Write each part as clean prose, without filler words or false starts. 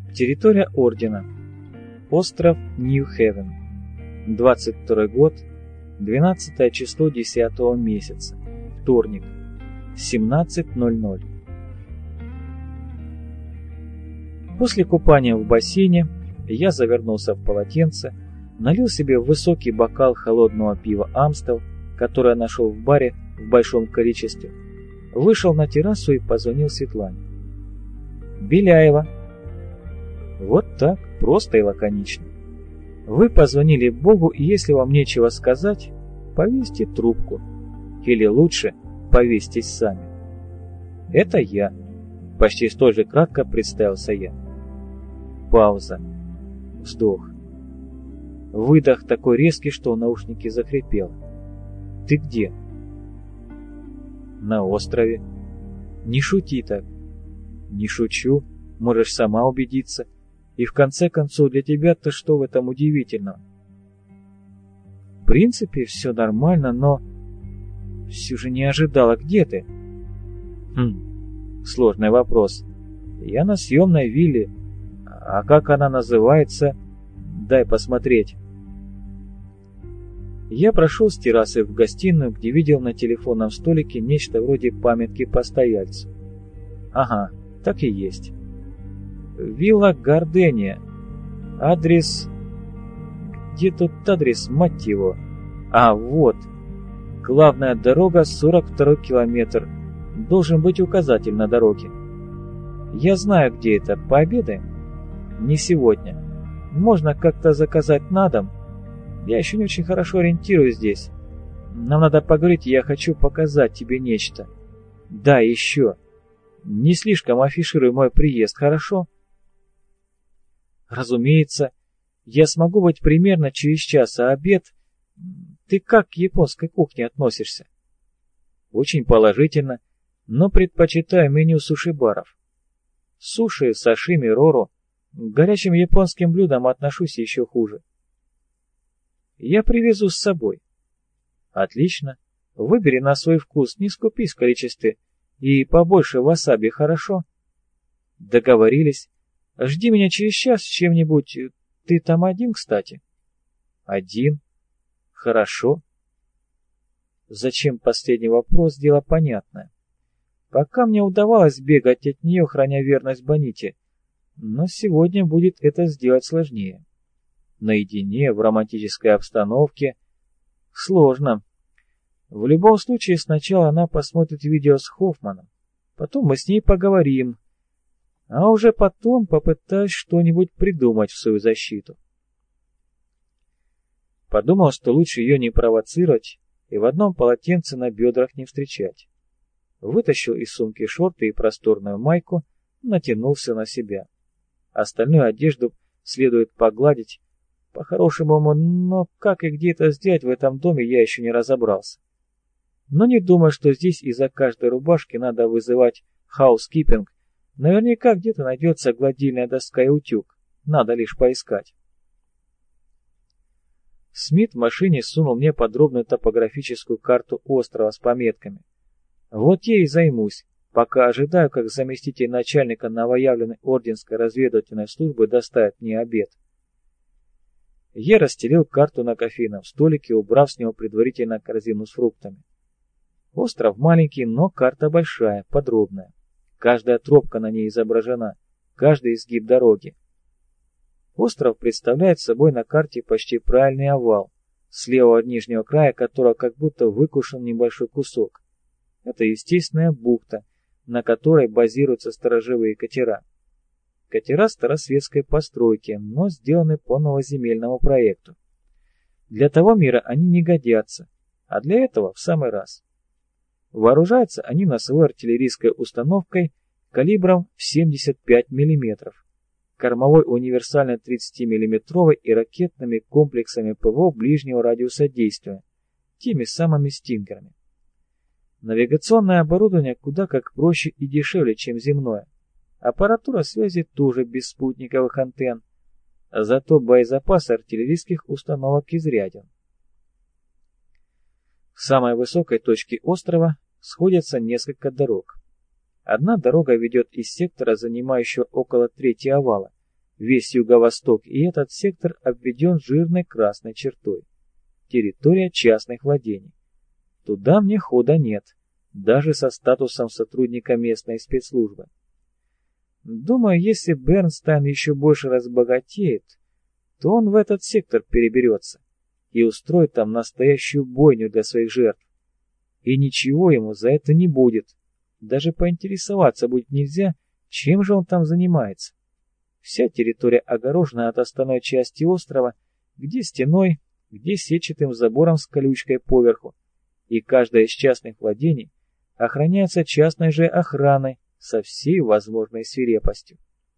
Территория Ордена. Остров Нью-Хевен. 22 год, 12 число 10 месяца. Вторник. 17:00. После купания в бассейне я завернулся в полотенце, налил себе в высокий бокал холодного пива «Амстел», которое нашел в баре в большом количестве, вышел на террасу и позвонил Светлане. «Беляева». Вот так, просто и лаконично. Вы позвонили Богу, и если вам нечего сказать, повесьте трубку. Или лучше, повесьтесь сами. Это я. Почти столь же кратко представился я. Пауза. Вздох. Выдох такой резкий, что в наушнике захрипело. Ты где? На острове. Не шути так. Не шучу, можешь сама убедиться. И в конце концов, для тебя-то что в этом удивительного? В принципе, все нормально, но... Все же не ожидала, где ты? Сложный вопрос. Я на съемной вилле. А как она называется? Дай посмотреть. Я прошел с террасы в гостиную, где видел на телефонном столике нечто вроде памятки постояльцу. Ага, так и есть. Вилла Гардения. Адрес... Где тут адрес, мать его? А, вот. Главная дорога, 42-й километр. Должен быть указатель на дороге. Я знаю, где это. Пообедаем? Не сегодня. Можно как-то заказать на дом. Я еще не очень хорошо ориентируюсь здесь. Нам надо поговорить, и я хочу показать тебе нечто. Да, еще. Не слишком афишируй мой приезд, хорошо? Разумеется. Я смогу быть примерно через час, а обед... Ты как к японской кухне относишься? Очень положительно, но предпочитаю меню суши-баров. Суши, сашими, рору. К горячим японским блюдам отношусь еще хуже. Я привезу с собой. Отлично. Выбери на свой вкус, не скупись в количестве. И побольше васаби, хорошо? Договорились. Жди меня через час с чем-нибудь. Ты там один, кстати? Один. Хорошо. Зачем последний вопрос, дело понятное. Пока мне удавалось бегать от нее, храня верность Боните, но сегодня будет это сделать сложнее. Наедине, в романтической обстановке. Сложно. В любом случае, сначала она посмотрит видео с Хоффманом, потом мы с ней поговорим, а уже потом попытаюсь что-нибудь придумать в свою защиту. Подумал, что лучше ее не провоцировать и в одном полотенце на бедрах не встречать. Вытащил из сумки шорты и просторную майку, натянул все на себя. Остальную одежду следует погладить по-хорошему, но как и где это сделать в этом доме, я еще не разобрался. Но не думаю, что здесь из-за каждой рубашки надо вызывать хаускипинг. Наверняка где-то найдется гладильная доска и утюг. Надо лишь поискать. Смит в машине сунул мне подробную топографическую карту острова с пометками. Вот я и займусь, пока ожидаю, как заместитель начальника новоявленной орденской разведывательной службы доставит мне обед. Я расстелил карту на кофейном столике, убрав с него предварительно корзину с фруктами. Остров маленький, но карта большая, подробная. Каждая тропка на ней изображена, каждый изгиб дороги. Остров представляет собой на карте почти правильный овал, слева от нижнего края которого как будто выкушен небольшой кусок. Это естественная бухта, на которой базируются сторожевые катера. Катера старосветской постройки, но сделаны по новоземельному проекту. Для того мира они не годятся, а для этого в самый раз. Вооружаются они носовой артиллерийской установкой калибром в 75 мм, кормовой универсальной 30 мм и ракетными комплексами ПВО ближнего радиуса действия, теми самыми «Стингерами». Навигационное оборудование куда как проще и дешевле, чем земное. Аппаратура связи тоже без спутниковых антенн, зато боезапас артиллерийских установок изряден. В самой высокой точке острова сходятся несколько дорог. Одна дорога ведет из сектора, занимающего около трети овала, весь юго-восток, и этот сектор обведен жирной красной чертой. Территория частных владений. Туда мне хода нет, даже со статусом сотрудника местной спецслужбы. Думаю, если Бернстайн еще больше разбогатеет, то он в этот сектор переберется и устроит там настоящую бойню для своих жертв. И ничего ему за это не будет. Даже поинтересоваться будет нельзя, чем же он там занимается. Вся территория огорожена от остальной части острова, где стеной, где сетчатым забором с колючкой поверху, и каждое из частных владений охраняется частной же охраной со всей возможной свирепостью.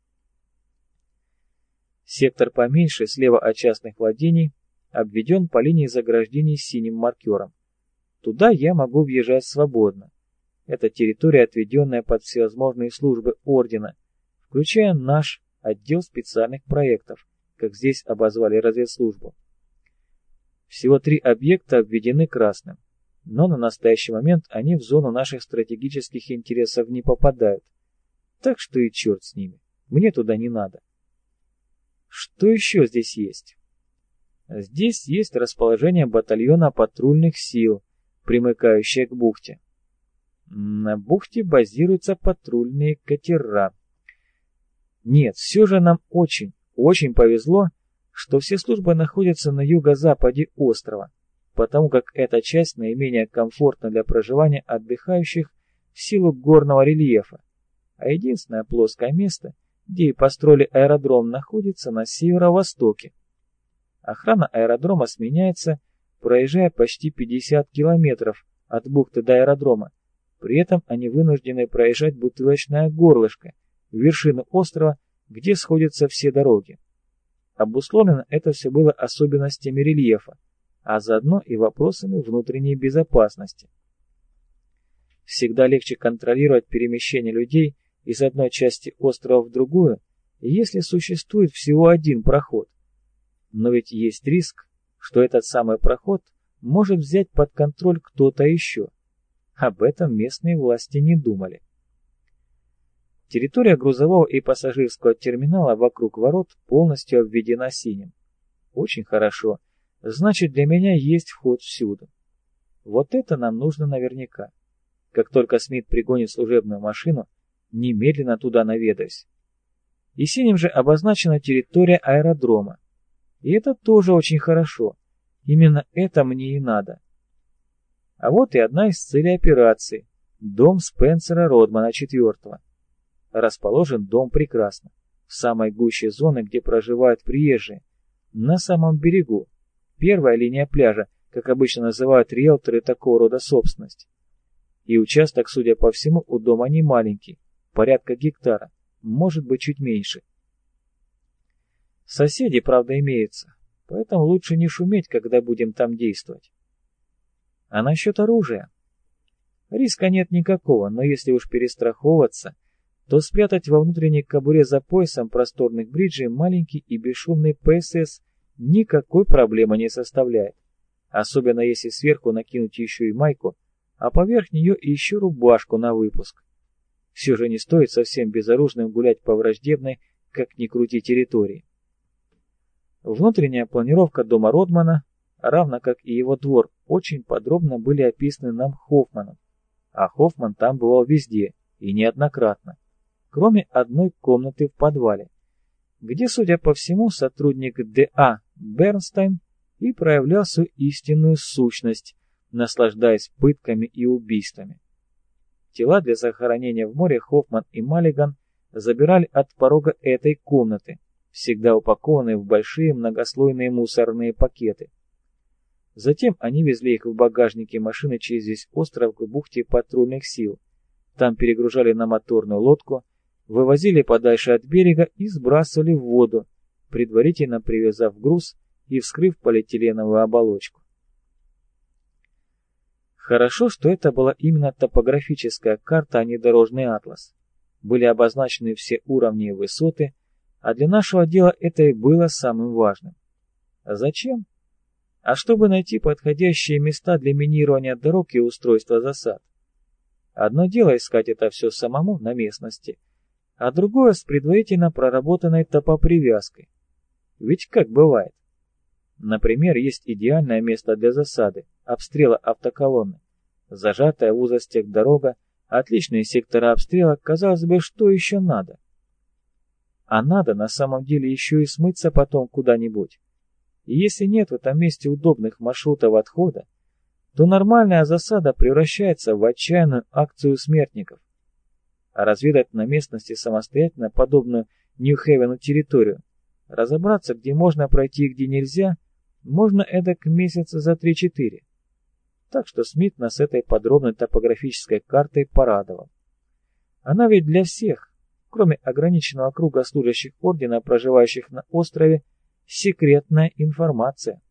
Сектор поменьше, слева от частных владений, обведен по линии заграждений синим маркером. Туда я могу въезжать свободно. Это территория, отведенная под всевозможные службы Ордена, включая наш отдел специальных проектов, как здесь обозвали разведслужбу. Всего 3 объекта обведены красным, но на настоящий момент они в зону наших стратегических интересов не попадают. Так что и черт с ними, мне туда не надо. Что еще здесь есть? Здесь есть расположение батальона патрульных сил, примыкающее к бухте. На бухте базируются патрульные катера. Нет, все же нам очень повезло, что все службы находятся на юго-западе острова, потому как эта часть наименее комфортна для проживания отдыхающих в силу горного рельефа, а единственное плоское место, где и построили аэродром, находится на северо-востоке. Охрана аэродрома сменяется, проезжая почти 50 километров от бухты до аэродрома. При этом они вынуждены проезжать бутылочное горлышко, вершину острова, где сходятся все дороги. Обусловлено это все было особенностями рельефа, а заодно и вопросами внутренней безопасности. Всегда легче контролировать перемещение людей из одной части острова в другую, если существует всего один проход. Но ведь есть риск, что этот самый проход может взять под контроль кто-то еще. Об этом местные власти не думали. Территория грузового и пассажирского терминала вокруг ворот полностью обведена синим. Очень хорошо. Значит, для меня есть вход всюду. Вот это нам нужно наверняка. Как только Смит пригонит служебную машину, немедленно туда наведаюсь. И синим же обозначена территория аэродрома. И это тоже очень хорошо. Именно это мне и надо. А вот и одна из целей операции. Дом Спенсера Родмана IV. Расположен дом прекрасно, в самой гуще зоны, где проживают приезжие, на самом берегу. Первая линия пляжа, как обычно называют риэлторы такого рода собственность. И участок, судя по всему, у дома не маленький, порядка гектара, может быть чуть меньше. Соседи, правда, имеются, поэтому лучше не шуметь, когда будем там действовать. А насчет оружия? Риска нет никакого, но если уж перестраховываться, то спрятать во внутренней кобуре за поясом просторных бриджей маленький и бесшумный ПСС никакой проблемы не составляет, особенно если сверху накинуть еще и майку, а поверх нее еще рубашку на выпуск. Все же не стоит совсем безоружным гулять по враждебной, как ни крути, территории. Внутренняя планировка дома Родмана, равно как и его двор, очень подробно были описаны нам Хоффманом, а Хоффман там бывал везде и неоднократно, кроме одной комнаты в подвале, где, судя по всему, сотрудник Д.А. Бернстайн и проявлял свою истинную сущность, наслаждаясь пытками и убийствами. Тела для захоронения в море Хоффман и Маллиган забирали от порога этой комнаты, всегда упакованные в большие многослойные мусорные пакеты. Затем они везли их в багажнике машины через весь остров к бухте патрульных сил. Там перегружали на моторную лодку, вывозили подальше от берега и сбрасывали в воду, предварительно привязав груз и вскрыв полиэтиленовую оболочку. Хорошо, что это была именно топографическая карта, а не дорожный атлас. Были обозначены все уровни и высоты, а для нашего дела это и было самым важным. А зачем? А чтобы найти подходящие места для минирования дорог и устройства засад. Одно дело искать это все самому на местности, а другое с предварительно проработанной топопривязкой. Ведь как бывает? Например, есть идеальное место для засады, обстрела автоколонны. Зажатая в узостях дорога, отличные сектора обстрела, казалось бы, что еще надо? А надо на самом деле еще и смыться потом куда-нибудь. И если нет в этом месте удобных маршрутов отхода, то нормальная засада превращается в отчаянную акцию смертников. А разведать на местности самостоятельно подобную Нью-Хевену территорию, разобраться, где можно пройти и где нельзя, можно эдак месяца за 3-4. Так что Смит нас этой подробной топографической картой порадовал. Она ведь для всех, кроме ограниченного круга служащих ордена, проживающих на острове, секретная информация.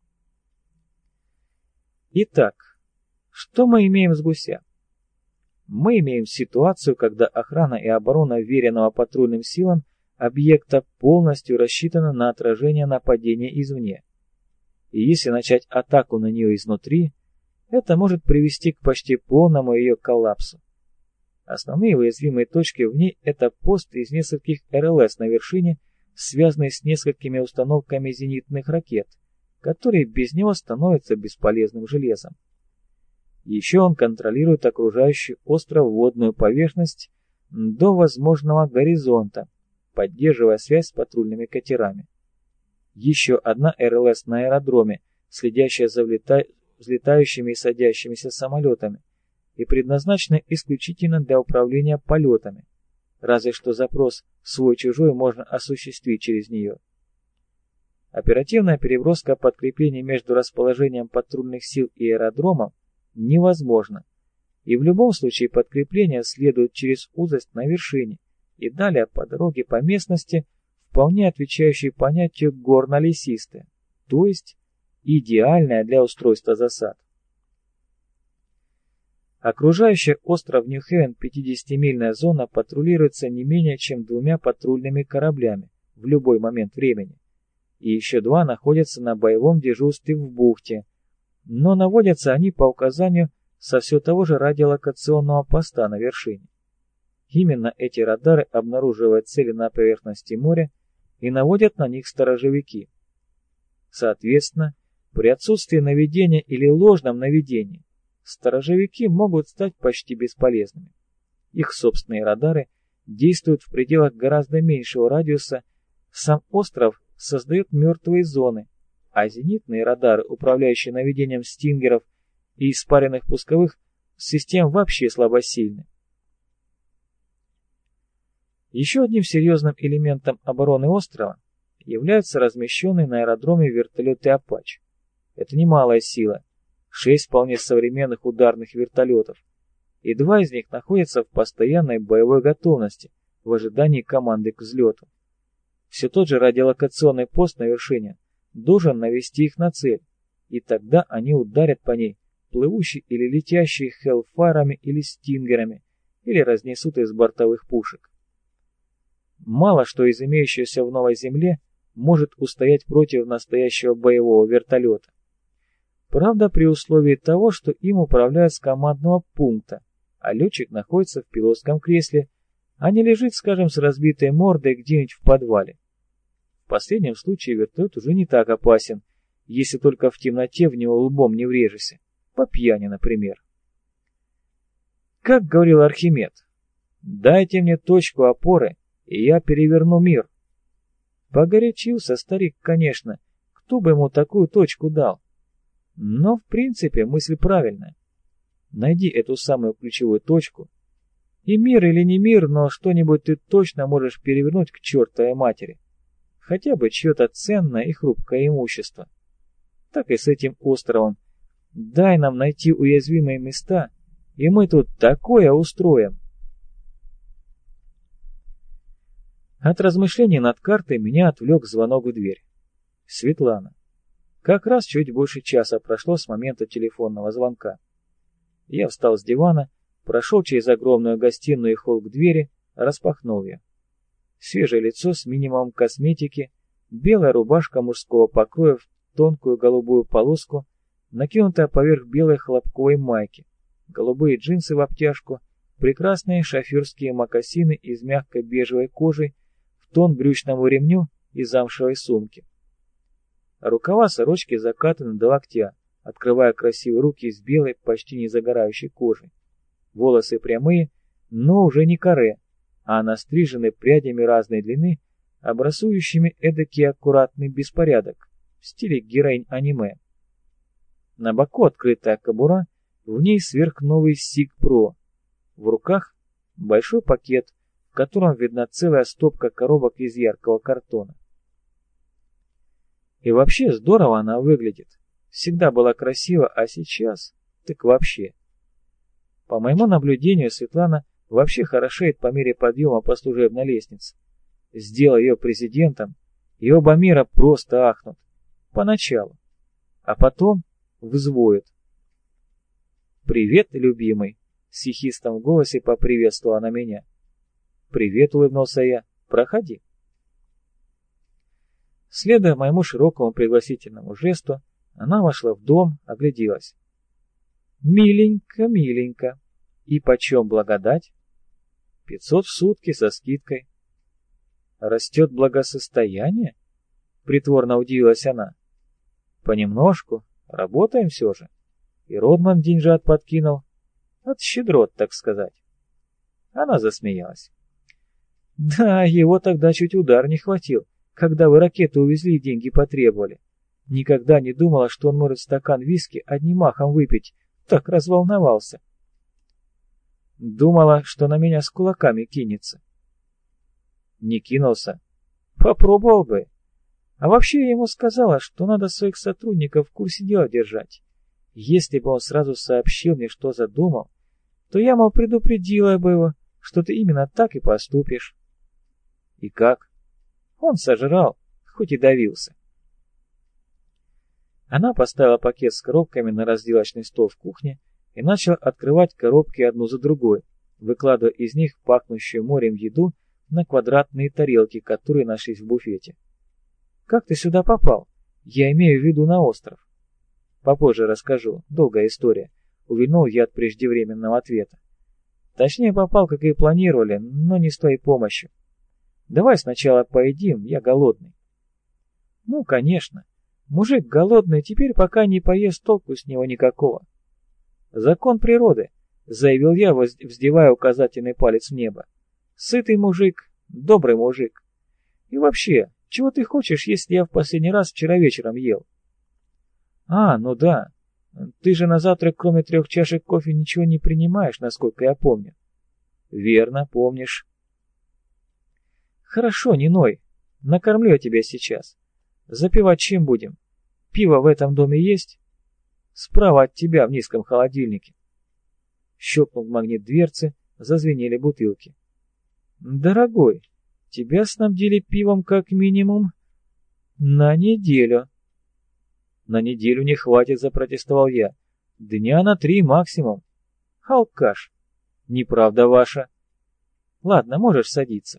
Итак, что мы имеем с Гуся? Мы имеем ситуацию, когда охрана и оборона веренного патрульным силам объекта полностью рассчитана на отражение нападения извне. И если начать атаку на нее изнутри, это может привести к почти полному ее коллапсу. Основные уязвимые точки в ней – это пост из нескольких РЛС на вершине, связанный с несколькими установками зенитных ракет, которые без него становятся бесполезным железом. Еще он контролирует окружающую остров водную поверхность до возможного горизонта, поддерживая связь с патрульными катерами. Еще одна РЛС на аэродроме, следящая за взлетающими и садящимися самолетами, и предназначена исключительно для управления полетами, разве что запрос свой-чужой можно осуществить через нее. Оперативная переброска подкреплений между расположением патрульных сил и аэродромом невозможна, и в любом случае подкрепления следуют через узость на вершине и далее по дороге по местности, вполне отвечающей понятию горно-лесистая, то есть идеальная для устройства засад. Окружающая остров Нью-Хевен 50-мильная зона патрулируется не менее чем 2 патрульными кораблями в любой момент времени, и еще 2 находятся на боевом дежурстве в бухте, но наводятся они по указанию со все того же радиолокационного поста на вершине. Именно эти радары обнаруживают цели на поверхности моря и наводят на них сторожевики. Соответственно, при отсутствии наведения или ложном наведении сторожевики могут стать почти бесполезными. Их собственные радары действуют в пределах гораздо меньшего радиуса, сам остров создает мертвые зоны, а зенитные радары, управляющие наведением стингеров и испаренных пусковых систем, вообще слабосильны. Еще одним серьезным элементом обороны острова являются размещенные на аэродроме вертолеты «Апач». Это немалая сила, 6 вполне современных ударных вертолетов, и 2 из них находятся в постоянной боевой готовности в ожидании команды к взлету. Все тот же радиолокационный пост на вершине должен навести их на цель, и тогда они ударят по ней, плывущей или летящей хеллфайрами или стингерами, или разнесут из бортовых пушек. Мало что из имеющегося в Новой Земле может устоять против настоящего боевого вертолета. Правда, при условии того, что им управляют с командного пункта, а летчик находится в пилотском кресле, а не лежит, скажем, с разбитой мордой где-нибудь в подвале. В последнем случае вертолет уже не так опасен, если только в темноте в него лбом не врежешься, по пьяни, например. Как говорил Архимед, «Дайте мне точку опоры, и я переверну мир». Погорячился старик, конечно, кто бы ему такую точку дал. Но, в принципе, мысль правильная. Найди эту самую ключевую точку, и мир или не мир, но что-нибудь ты точно можешь перевернуть к чертовой матери. Хотя бы чье-то ценное и хрупкое имущество. Так и с этим островом. Дай нам найти уязвимые места, и мы тут такое устроим. От размышлений над картой меня отвлек звонок в дверь. Светлана. Как раз чуть больше часа прошло с момента телефонного звонка. Я встал с дивана, прошел через огромную гостиную и холл к двери, распахнул ее. Свежее лицо с минимумом косметики, белая рубашка мужского покроя в тонкую голубую полоску, накинутая поверх белой хлопковой майки, голубые джинсы в обтяжку, прекрасные шоферские мокасины из мягкой бежевой кожи в тон брючному ремню и замшевой сумке. Рукава сорочки закатаны до локтя, открывая красивые руки из белой, почти не загорающей кожи. Волосы прямые, но уже не каре, а настрижены прядями разной длины, образующими эдакий аккуратный беспорядок в стиле героинь аниме. На боку открытая кобура, в ней сверхновый Sig Pro. В руках большой пакет, в котором видна целая стопка коробок из яркого картона. И вообще здорово она выглядит. Всегда была красива, а сейчас так вообще. По моему наблюдению, Светлана вообще хорошеет по мере подъема по служебной лестнице. Сделай ее президентом, и оба мира просто ахнут. Поначалу. А потом взвоют. «Привет, любимый!» — с ехистом в голосе поприветствовала она меня. «Привет!» — улыбнулся я. «Проходи!» Следуя моему широкому пригласительному жесту, она вошла в дом, огляделась. «Миленько, миленько! И почем благодать?» 500 в сутки со скидкой. «Растет благосостояние?» — притворно удивилась она. «Понемножку, работаем все же. И Родман деньжат подкинул. От щедрот, так сказать». Она засмеялась. «Да, его тогда чуть удар не хватил, когда вы ракету увезли и деньги потребовали. Никогда не думала, что он может стакан виски одним махом выпить. Так разволновался. Думала, что на меня с кулаками кинется. Не кинулся. Попробовал бы. А вообще я ему сказала, что надо своих сотрудников в курсе дела держать. Если бы он сразу сообщил мне, что задумал, то я, мол, предупредила бы его, что ты именно так и поступишь. И как? Он сожрал, хоть и давился. Она поставила пакет с коробками на разделочный стол в кухне и начала открывать коробки одну за другой, выкладывая из них пахнущую морем еду на квадратные тарелки, которые нашлись в буфете. «Как ты сюда попал? Я имею в виду на остров». «Попозже расскажу, долгая история», — увильнул я от преждевременного ответа. «Точнее попал, как и планировали, но не с твоей помощью. Давай сначала поедим, я голодный». «Ну, конечно. Мужик голодный, теперь пока не поест, толку с него никакого». «Закон природы», — заявил я, вздевая указательный палец в небо. «Сытый мужик, добрый мужик. И вообще, чего ты хочешь, если я в последний раз вчера вечером ел?» «А, ну да. Ты же на завтрак, кроме 3 чашек кофе, ничего не принимаешь, насколько я помню». «Верно, помнишь». «Хорошо, не ной. Накормлю я тебя сейчас. Запивать чем будем? Пиво в этом доме есть?» «Справа от тебя в низком холодильнике». Щелкнул магнит дверцы, зазвенели бутылки. «Дорогой, тебя снабдили пивом как минимум на неделю». «На неделю не хватит», — запротестовал я. «Дня на 3 максимум». «Алкаш». «Неправда ваша». «Ладно, можешь садиться».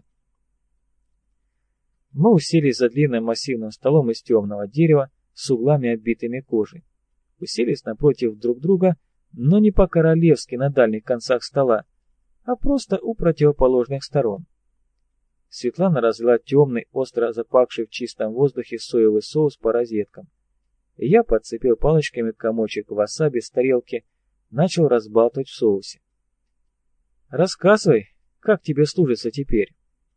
Мы уселись за длинным массивным столом из темного дерева с углами, оббитыми кожей. Уселись напротив друг друга, но не по-королевски на дальних концах стола, а просто у противоположных сторон. Светлана разлила темный, остро запахший в чистом воздухе соевый соус по розеткам. Я подцепил палочками комочек васаби с тарелки, начал разбалтывать в соусе. «Рассказывай, как тебе служится теперь?»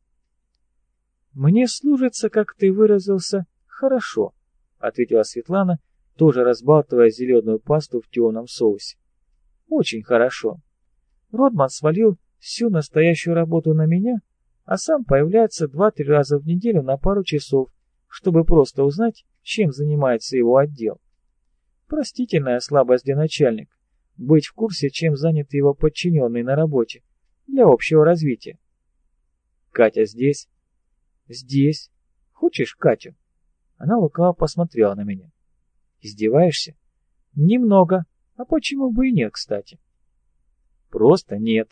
«Мне служится, как ты выразился, хорошо», — ответила Светлана, тоже разбалтывая зеленую пасту в темном соусе. «Очень хорошо. Родман свалил всю настоящую работу на меня, а сам появляется 2-3 раза в неделю на пару часов, чтобы просто узнать, чем занимается его отдел. Простительная слабость для начальника — быть в курсе, чем занят его подчиненный на работе, для общего развития». «Катя здесь?» «Здесь. Хочешь Катю?» Она лукаво посмотрела на меня. «Издеваешься?» «Немного. А почему бы и нет, кстати?» «Просто нет».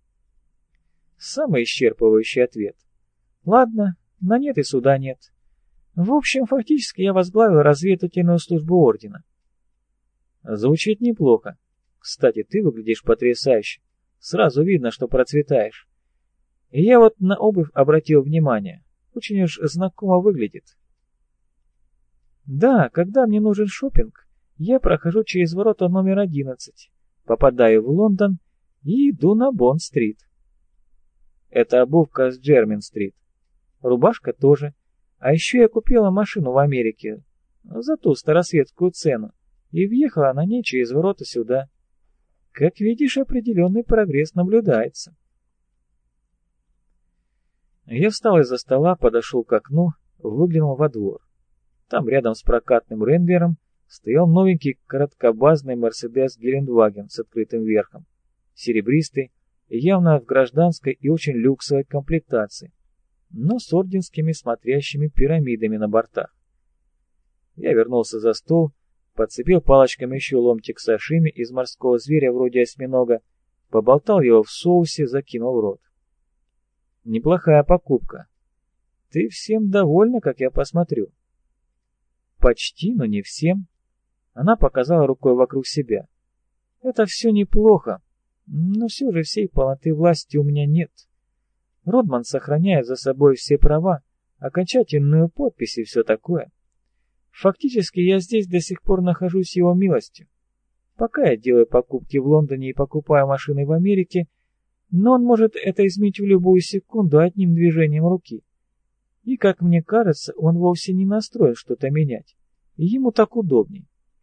Самый исчерпывающий ответ. «Ладно, на нет и суда нет. В общем, фактически я возглавил разведывательную службу Ордена». «Звучит неплохо. Кстати, ты выглядишь потрясающе. Сразу видно, что процветаешь. И я вот на обувь обратил внимание. Очень уж знакомо выглядит. Да, когда мне нужен шопинг, я прохожу через ворота номер 11, попадаю в Лондон и иду на Бонд-стрит. Это обувка с Джермин-стрит. Рубашка тоже. А еще я купила машину в Америке за ту старосветскую цену и въехала на ней через ворота сюда. Как видишь, определенный прогресс наблюдается. Я встал из-за стола, подошел к окну, выглянул во двор. Там рядом с прокатным Ренглером стоял новенький короткобазный Мерседес Гелендваген с открытым верхом, серебристый, явно в гражданской и очень люксовой комплектации, но с орденскими смотрящими пирамидами на бортах. Я вернулся за стол, подцепил палочками еще ломтик сашими из морского зверя вроде осьминога, поболтал его в соусе, закинул в рот. Неплохая покупка. Ты всем довольна, как я посмотрю? Почти, но не всем. Она показала рукой вокруг себя. Это все неплохо, но все же всей полноты власти у меня нет. Родман сохраняет за собой все права, окончательную подпись и все такое. Фактически я здесь до сих пор нахожусь его милостью. Пока я делаю покупки в Лондоне и покупаю машины в Америке, но он может это изменить в любую секунду одним движением руки. И, как мне кажется, он вовсе не настроен что-то менять. Ему так удобней.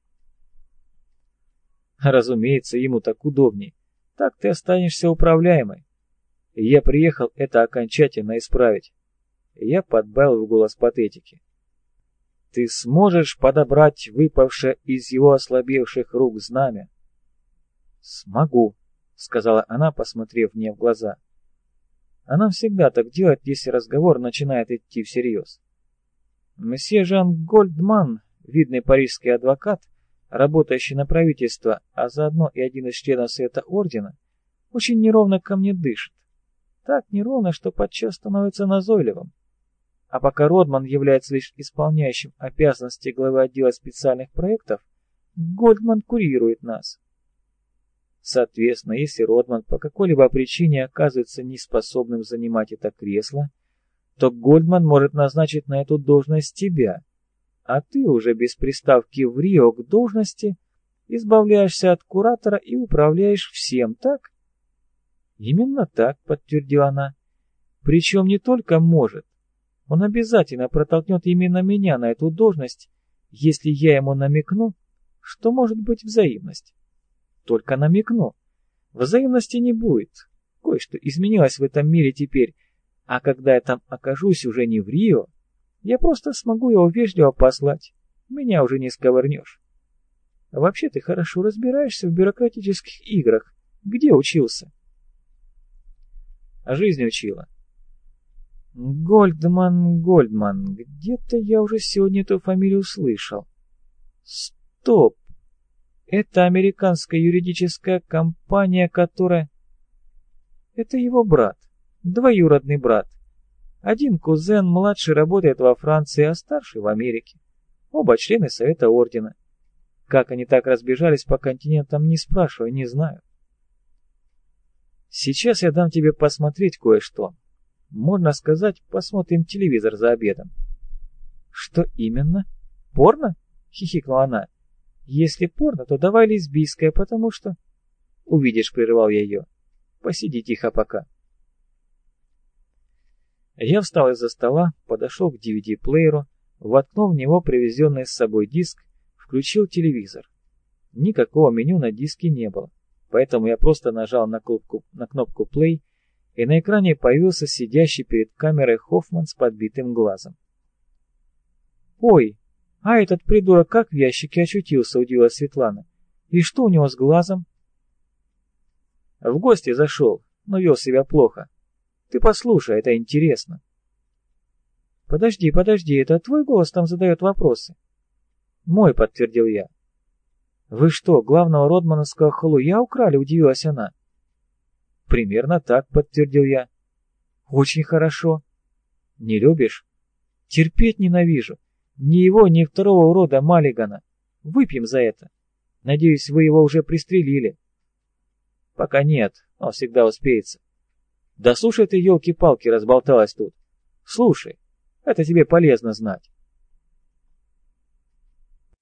Разумеется, ему так удобней. Так ты останешься управляемой. И я приехал это окончательно исправить. Я подбавил в голос патетики. Ты сможешь подобрать выпавшее из его ослабевших рук знамя? Смогу, сказала она, посмотрев мне в глаза. Она всегда так делает, если разговор начинает идти всерьез. Месье Жан Гольдман, видный парижский адвокат, работающий на правительство, а заодно и один из членов Совета Ордена, очень неровно ко мне дышит. Так неровно, что подчас становится назойливым. А пока Родман является лишь исполняющим обязанности главы отдела специальных проектов, Гольдман курирует нас. Соответственно, если Родман по какой-либо причине оказывается неспособным занимать это кресло, то Гольдман может назначить на эту должность тебя, а ты уже без приставки в Рио к должности избавляешься от куратора и управляешь всем, так? Именно так, подтвердила она. Причем не только может, он обязательно протолкнет именно меня на эту должность, если я ему намекну, что может быть взаимность. Только намекну. Взаимности не будет. Кое-что изменилось в этом мире теперь, а когда я там окажусь уже не в Рио, я просто смогу его вежливо послать. Меня уже не сковырнешь. Вообще ты хорошо разбираешься в бюрократических играх. Где учился? Жизнь учила. Гольдман, где-то я уже сегодня эту фамилию слышал. Стоп! Это американская юридическая компания, которая... Это его брат, двоюродный брат. Один кузен младший работает во Франции, а старший в Америке. Оба члены Совета Ордена. Как они так разбежались по континентам, не спрашивай, не знаю. Сейчас я дам тебе посмотреть кое-что. Можно сказать, посмотрим телевизор за обедом. Что именно? Порно? Хихикнула она. Если порно, то давай лесбийское, потому что... Увидишь, прервал я ее. Посиди тихо пока. Я встал из-за стола, подошел к DVD-плееру, воткнул в него привезенный с собой диск, включил телевизор. Никакого меню на диске не было, поэтому я просто нажал на кнопку play, и на экране появился сидящий перед камерой Хоффман с подбитым глазом. «Ой, а этот придурок как в ящике очутился?» — удивилась Светлана. «И что у него с глазом?» «В гости зашел, но вел себя плохо. Ты послушай, это интересно». «Подожди, это твой голос там задает вопросы?» «Мой», — подтвердил я. «Вы что, главного родмановского халуя украли?» — удивилась она. «Примерно так», — подтвердил я. «Очень хорошо». «Не любишь?» «Терпеть ненавижу. Ни его, ни второго урода Маллигана. Выпьем за это. Надеюсь, вы его уже пристрелили». Пока нет, но всегда успеется. Да слушай ты, елки-палки, разболталась тут. Слушай, это тебе полезно знать.